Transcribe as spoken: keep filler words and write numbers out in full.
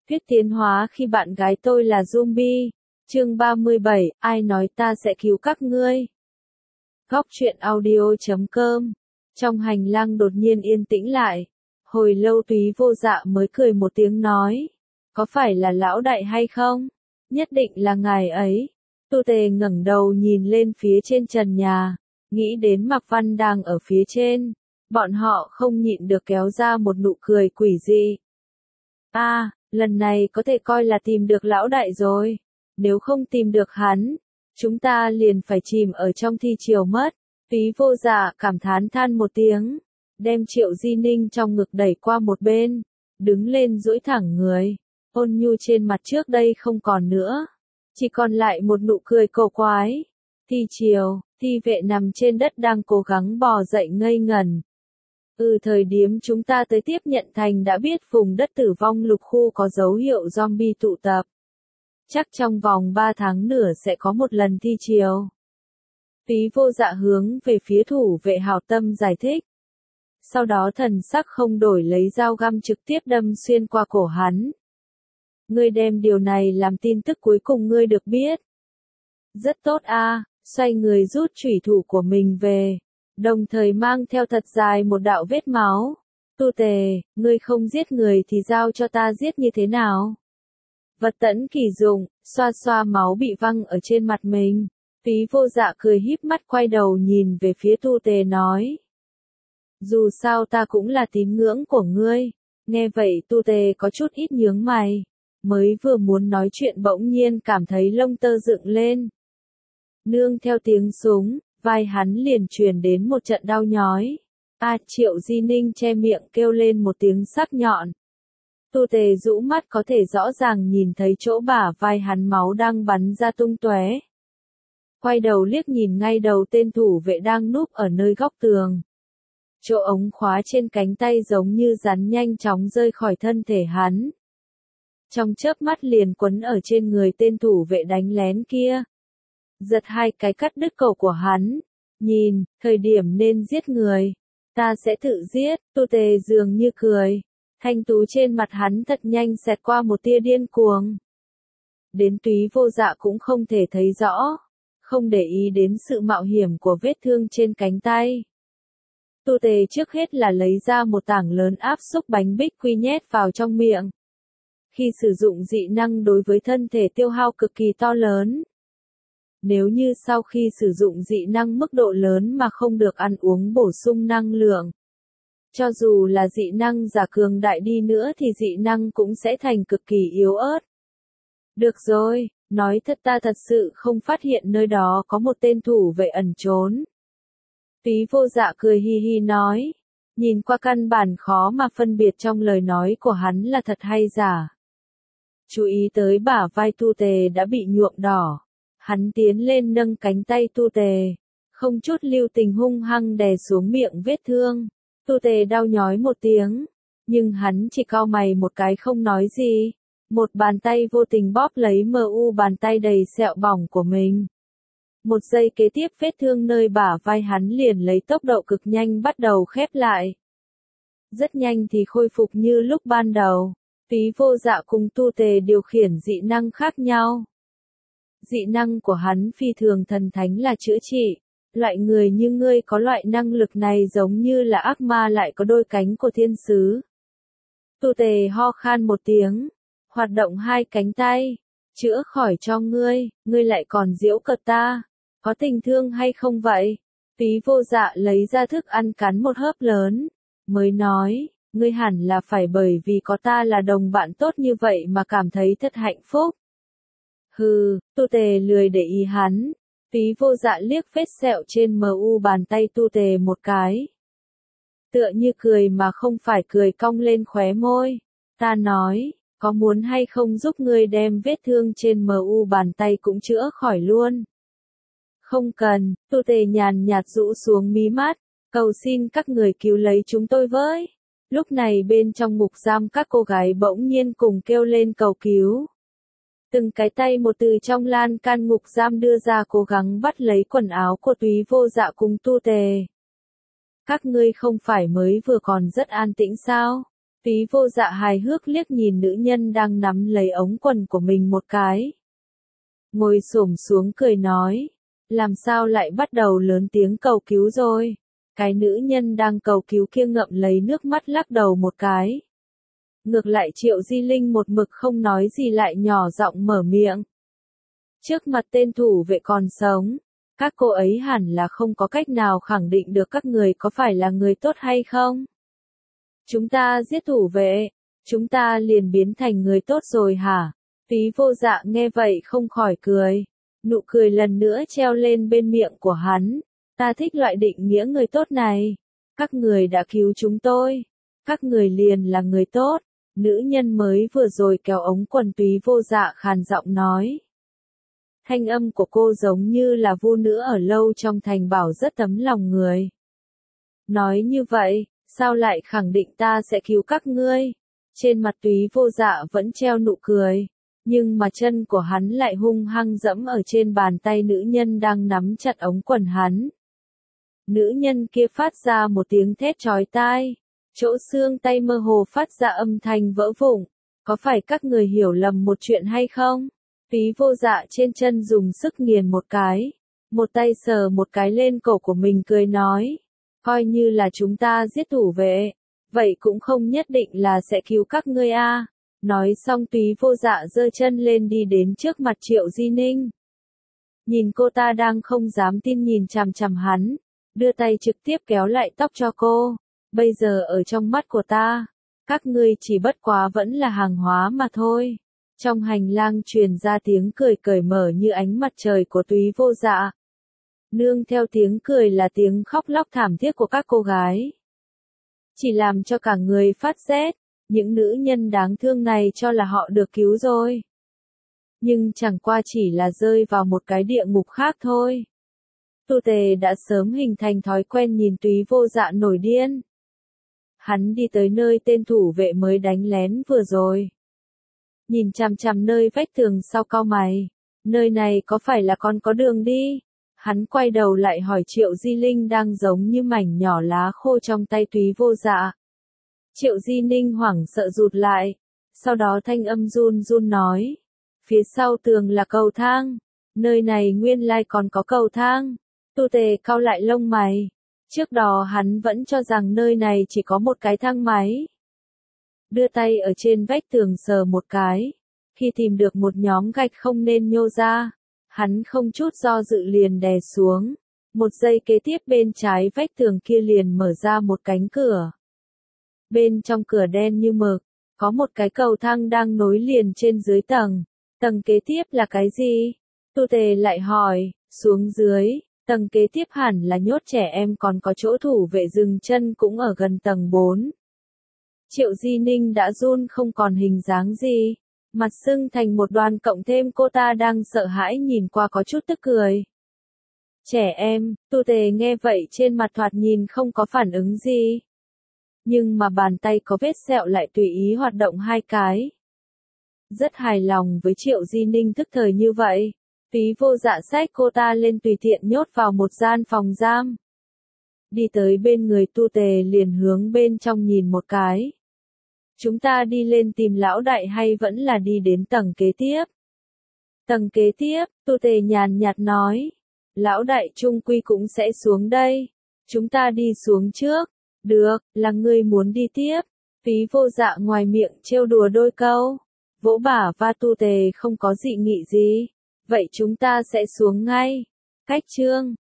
Thuyết tiến hóa khi bạn gái tôi là zombie. Chương ba mươi bảy, ai nói ta sẽ cứu các ngươi? Góc truyện audio chấm com. Trong hành lang đột nhiên yên tĩnh lại. Hồi lâu Túy Vô Dạ mới cười một tiếng nói. Có phải là lão đại hay không? Nhất định là ngài ấy. Tu Tề ngẩng đầu nhìn lên phía trên trần nhà. Nghĩ đến Mạc Văn đang ở phía trên. Bọn họ không nhịn được kéo ra một nụ cười quỷ dị. À, lần này có thể coi là tìm được lão đại rồi. Nếu không tìm được hắn, chúng ta liền phải chìm ở trong thi triều mất. Túy Vô Dạ cảm thán than một tiếng, đem Triệu Di Ninh trong ngực đẩy qua một bên, đứng lên duỗi thẳng người, ôn nhu trên mặt trước đây không còn nữa, chỉ còn lại một nụ cười cổ quái. Thi triều, thi vệ nằm trên đất đang cố gắng bò dậy ngây ngẩn. Ừ, thời điểm chúng ta tới tiếp nhận thành đã biết vùng đất tử vong lục khu có dấu hiệu zombie tụ tập. Chắc trong vòng ba tháng nữa sẽ có một lần thi triều. Túy Vô Dạ hướng về phía thủ vệ hảo tâm giải thích. Sau đó thần sắc không đổi lấy dao găm trực tiếp đâm xuyên qua cổ hắn. Ngươi đem điều này làm tin tức cuối cùng ngươi được biết. Rất tốt a, xoay người rút chủy thủ của mình về, đồng thời mang theo thật dài một đạo vết máu. Tu Tề, ngươi không giết người thì giao cho ta giết như thế nào? Vật tẫn kỳ dụng, xoa xoa máu bị văng ở trên mặt mình. Túy Vô Dạ cười híp mắt quay đầu nhìn về phía Tu Tề nói. Dù sao ta cũng là tín ngưỡng của ngươi. Nghe vậy Tu Tề có chút ít nhướng mày. Mới vừa muốn nói chuyện bỗng nhiên cảm thấy lông tơ dựng lên. Nương theo tiếng súng, vai hắn liền truyền đến một trận đau nhói. A, Triệu Di Ninh che miệng kêu lên một tiếng sắc nhọn. Tu Tề rũ mắt có thể rõ ràng nhìn thấy chỗ bả vai hắn máu đang bắn ra tung tóe. Quay đầu liếc nhìn ngay đầu tên thủ vệ đang núp ở nơi góc tường. Chỗ ống khóa trên cánh tay giống như rắn nhanh chóng rơi khỏi thân thể hắn. Trong chớp mắt liền quấn ở trên người tên thủ vệ đánh lén kia. Giật hai cái cắt đứt cổ của hắn. Nhìn, thời điểm nên giết người. Ta sẽ tự giết, Tu Tề dường như cười. Thanh tú trên mặt hắn thật nhanh xẹt qua một tia điên cuồng. Đến Túy Vô Dạ cũng không thể thấy rõ. Không để ý đến sự mạo hiểm của vết thương trên cánh tay. Tu Tề trước hết là lấy ra một tảng lớn áp xúc bánh bích quy nhét vào trong miệng. Khi sử dụng dị năng đối với thân thể tiêu hao cực kỳ to lớn. Nếu như sau khi sử dụng dị năng mức độ lớn mà không được ăn uống bổ sung năng lượng. Cho dù là dị năng giả cường đại đi nữa thì dị năng cũng sẽ thành cực kỳ yếu ớt. Được rồi, nói thật ta thật sự không phát hiện nơi đó có một tên thủ vệ ẩn trốn. Túy Vô Dạ cười hi hi nói. Nhìn qua căn bản khó mà phân biệt trong lời nói của hắn là thật hay giả. Chú ý tới bả vai Tu Tề đã bị nhuộm đỏ. Hắn tiến lên nâng cánh tay Tu Tề. Không chút lưu tình hung hăng đè xuống miệng vết thương. Tu Tề đau nhói một tiếng. Nhưng hắn chỉ cau mày một cái không nói gì. Một bàn tay vô tình bóp lấy mờ u bàn tay đầy sẹo bỏng của mình. Một giây kế tiếp vết thương nơi bả vai hắn liền lấy tốc độ cực nhanh bắt đầu khép lại. Rất nhanh thì khôi phục như lúc ban đầu. Túy Vô Dạ cùng Tu Tề điều khiển dị năng khác nhau. Dị năng của hắn phi thường thần thánh là chữa trị. Loại người như ngươi có loại năng lực này giống như là ác ma lại có đôi cánh của thiên sứ. Tu Tề ho khan một tiếng. Hoạt động hai cánh tay. Chữa khỏi cho ngươi, ngươi lại còn giễu cợt ta. Có tình thương hay không vậy? Túy Vô Dạ lấy ra thức ăn cắn một hớp lớn. Mới nói, ngươi hẳn là phải bởi vì có ta là đồng bạn tốt như vậy mà cảm thấy thật hạnh phúc. Hừ, Tu Tề lười để ý hắn. Túy Vô Dạ liếc vết sẹo trên mờ u bàn tay Tu Tề một cái. Tựa như cười mà không phải cười cong lên khóe môi. Ta nói, có muốn hay không giúp ngươi đem vết thương trên mờ u bàn tay cũng chữa khỏi luôn. Không cần, Tu Tề nhàn nhạt rũ xuống mí mắt. Cầu xin các người cứu lấy chúng tôi với. Lúc này bên trong ngục giam các cô gái bỗng nhiên cùng kêu lên cầu cứu. Từng cái tay một từ trong lan can ngục giam đưa ra cố gắng bắt lấy quần áo của Túy Vô Dạ cùng Tu Tề. Các ngươi không phải mới vừa còn rất an tĩnh sao? Phí Vô Dạ hài hước liếc nhìn nữ nhân đang nắm lấy ống quần của mình một cái. Ngồi xổm xuống cười nói, làm sao lại bắt đầu lớn tiếng cầu cứu rồi. Cái nữ nhân đang cầu cứu kia ngậm lấy nước mắt lắc đầu một cái. Ngược lại Triệu Di Linh một mực không nói gì lại nhỏ giọng mở miệng. Trước mặt tên thủ vệ còn sống, các cô ấy hẳn là không có cách nào khẳng định được các người có phải là người tốt hay không. Chúng ta giết thủ vệ, chúng ta liền biến thành người tốt rồi hả? Phí Vô Dạ nghe vậy không khỏi cười. Nụ cười lần nữa treo lên bên miệng của hắn. Ta thích loại định nghĩa người tốt này. Các người đã cứu chúng tôi. Các người liền là người tốt. Nữ nhân mới vừa rồi kéo ống quần Phí Vô Dạ khàn giọng nói. Thanh âm của cô giống như là vu nữ ở lâu trong thành bảo rất tấm lòng người. Nói như vậy, sao lại khẳng định ta sẽ cứu các ngươi? Trên mặt Phí Vô Dạ vẫn treo nụ cười. Nhưng mà chân của hắn lại hung hăng dẫm ở trên bàn tay nữ nhân đang nắm chặt ống quần hắn. Nữ nhân kia phát ra một tiếng thét chói tai. Chỗ xương tay mơ hồ phát ra âm thanh vỡ vụn. Có phải các người hiểu lầm một chuyện hay không? Phí Vô Dạ trên chân dùng sức nghiền một cái. Một tay sờ một cái lên cổ của mình cười nói. Coi như là chúng ta giết thủ vệ. Vậy cũng không nhất định là sẽ cứu các ngươi a. Nói xong Phí Vô Dạ giơ chân lên đi đến trước mặt Triệu Di Ninh. Nhìn cô ta đang không dám tin nhìn chằm chằm hắn. Đưa tay trực tiếp kéo lại tóc cho cô. Bây giờ ở trong mắt của ta, các ngươi chỉ bất quá vẫn là hàng hóa mà thôi. Trong hành lang truyền ra tiếng cười cởi mở như ánh mặt trời của Phí Vô Dạ. Nương theo tiếng cười là tiếng khóc lóc thảm thiết của các cô gái. Chỉ làm cho cả người phát rét, những nữ nhân đáng thương này cho là họ được cứu rồi. Nhưng chẳng qua chỉ là rơi vào một cái địa ngục khác thôi. Tu Tề đã sớm hình thành thói quen nhìn Phí Vô Dạ nổi điên. Hắn đi tới nơi tên thủ vệ mới đánh lén vừa rồi. Nhìn chằm chằm nơi vách tường sau cau mày. Nơi này có phải là con có đường đi? Hắn quay đầu lại hỏi Triệu Di Linh đang giống như mảnh nhỏ lá khô trong tay Phí Vô Dạ. Triệu Di Ninh hoảng sợ rụt lại. Sau đó thanh âm run run nói. Phía sau tường là cầu thang. Nơi này nguyên lai còn có cầu thang. Tu Tề cau lại lông mày. Trước đó hắn vẫn cho rằng nơi này chỉ có một cái thang máy. Đưa tay ở trên vách tường sờ một cái. Khi tìm được một nhóm gạch không nên nhô ra, hắn không chút do dự liền đè xuống. Một giây kế tiếp bên trái vách tường kia liền mở ra một cánh cửa. Bên trong cửa đen như mực, có một cái cầu thang đang nối liền trên dưới tầng. Tầng kế tiếp là cái gì? Tu Tề lại hỏi, xuống dưới, tầng kế tiếp hẳn là nhốt trẻ em còn có chỗ thủ vệ dừng chân cũng ở gần tầng bốn. Triệu Di Ninh đã run không còn hình dáng gì, mặt sưng thành một đoàn cộng thêm cô ta đang sợ hãi nhìn qua có chút tức cười. Trẻ em, Tu Tề nghe vậy trên mặt thoạt nhìn không có phản ứng gì. Nhưng mà bàn tay có vết sẹo lại tùy ý hoạt động hai cái. Rất hài lòng với Triệu Di Ninh tức thời như vậy. Phí Vô Dạ xách cô ta lên tùy tiện nhốt vào một gian phòng giam. Đi tới bên người Tu Tề liền hướng bên trong nhìn một cái. Chúng ta đi lên tìm lão đại hay vẫn là đi đến tầng kế tiếp? Tầng kế tiếp, Tu Tề nhàn nhạt nói. Lão đại trung quy cũng sẽ xuống đây. Chúng ta đi xuống trước. Được, là ngươi muốn đi tiếp. Phí Vô Dạ ngoài miệng trêu đùa đôi câu. Vỗ bả va Tu Tề không có dị nghị gì. Vậy chúng ta sẽ xuống ngay. Cách chương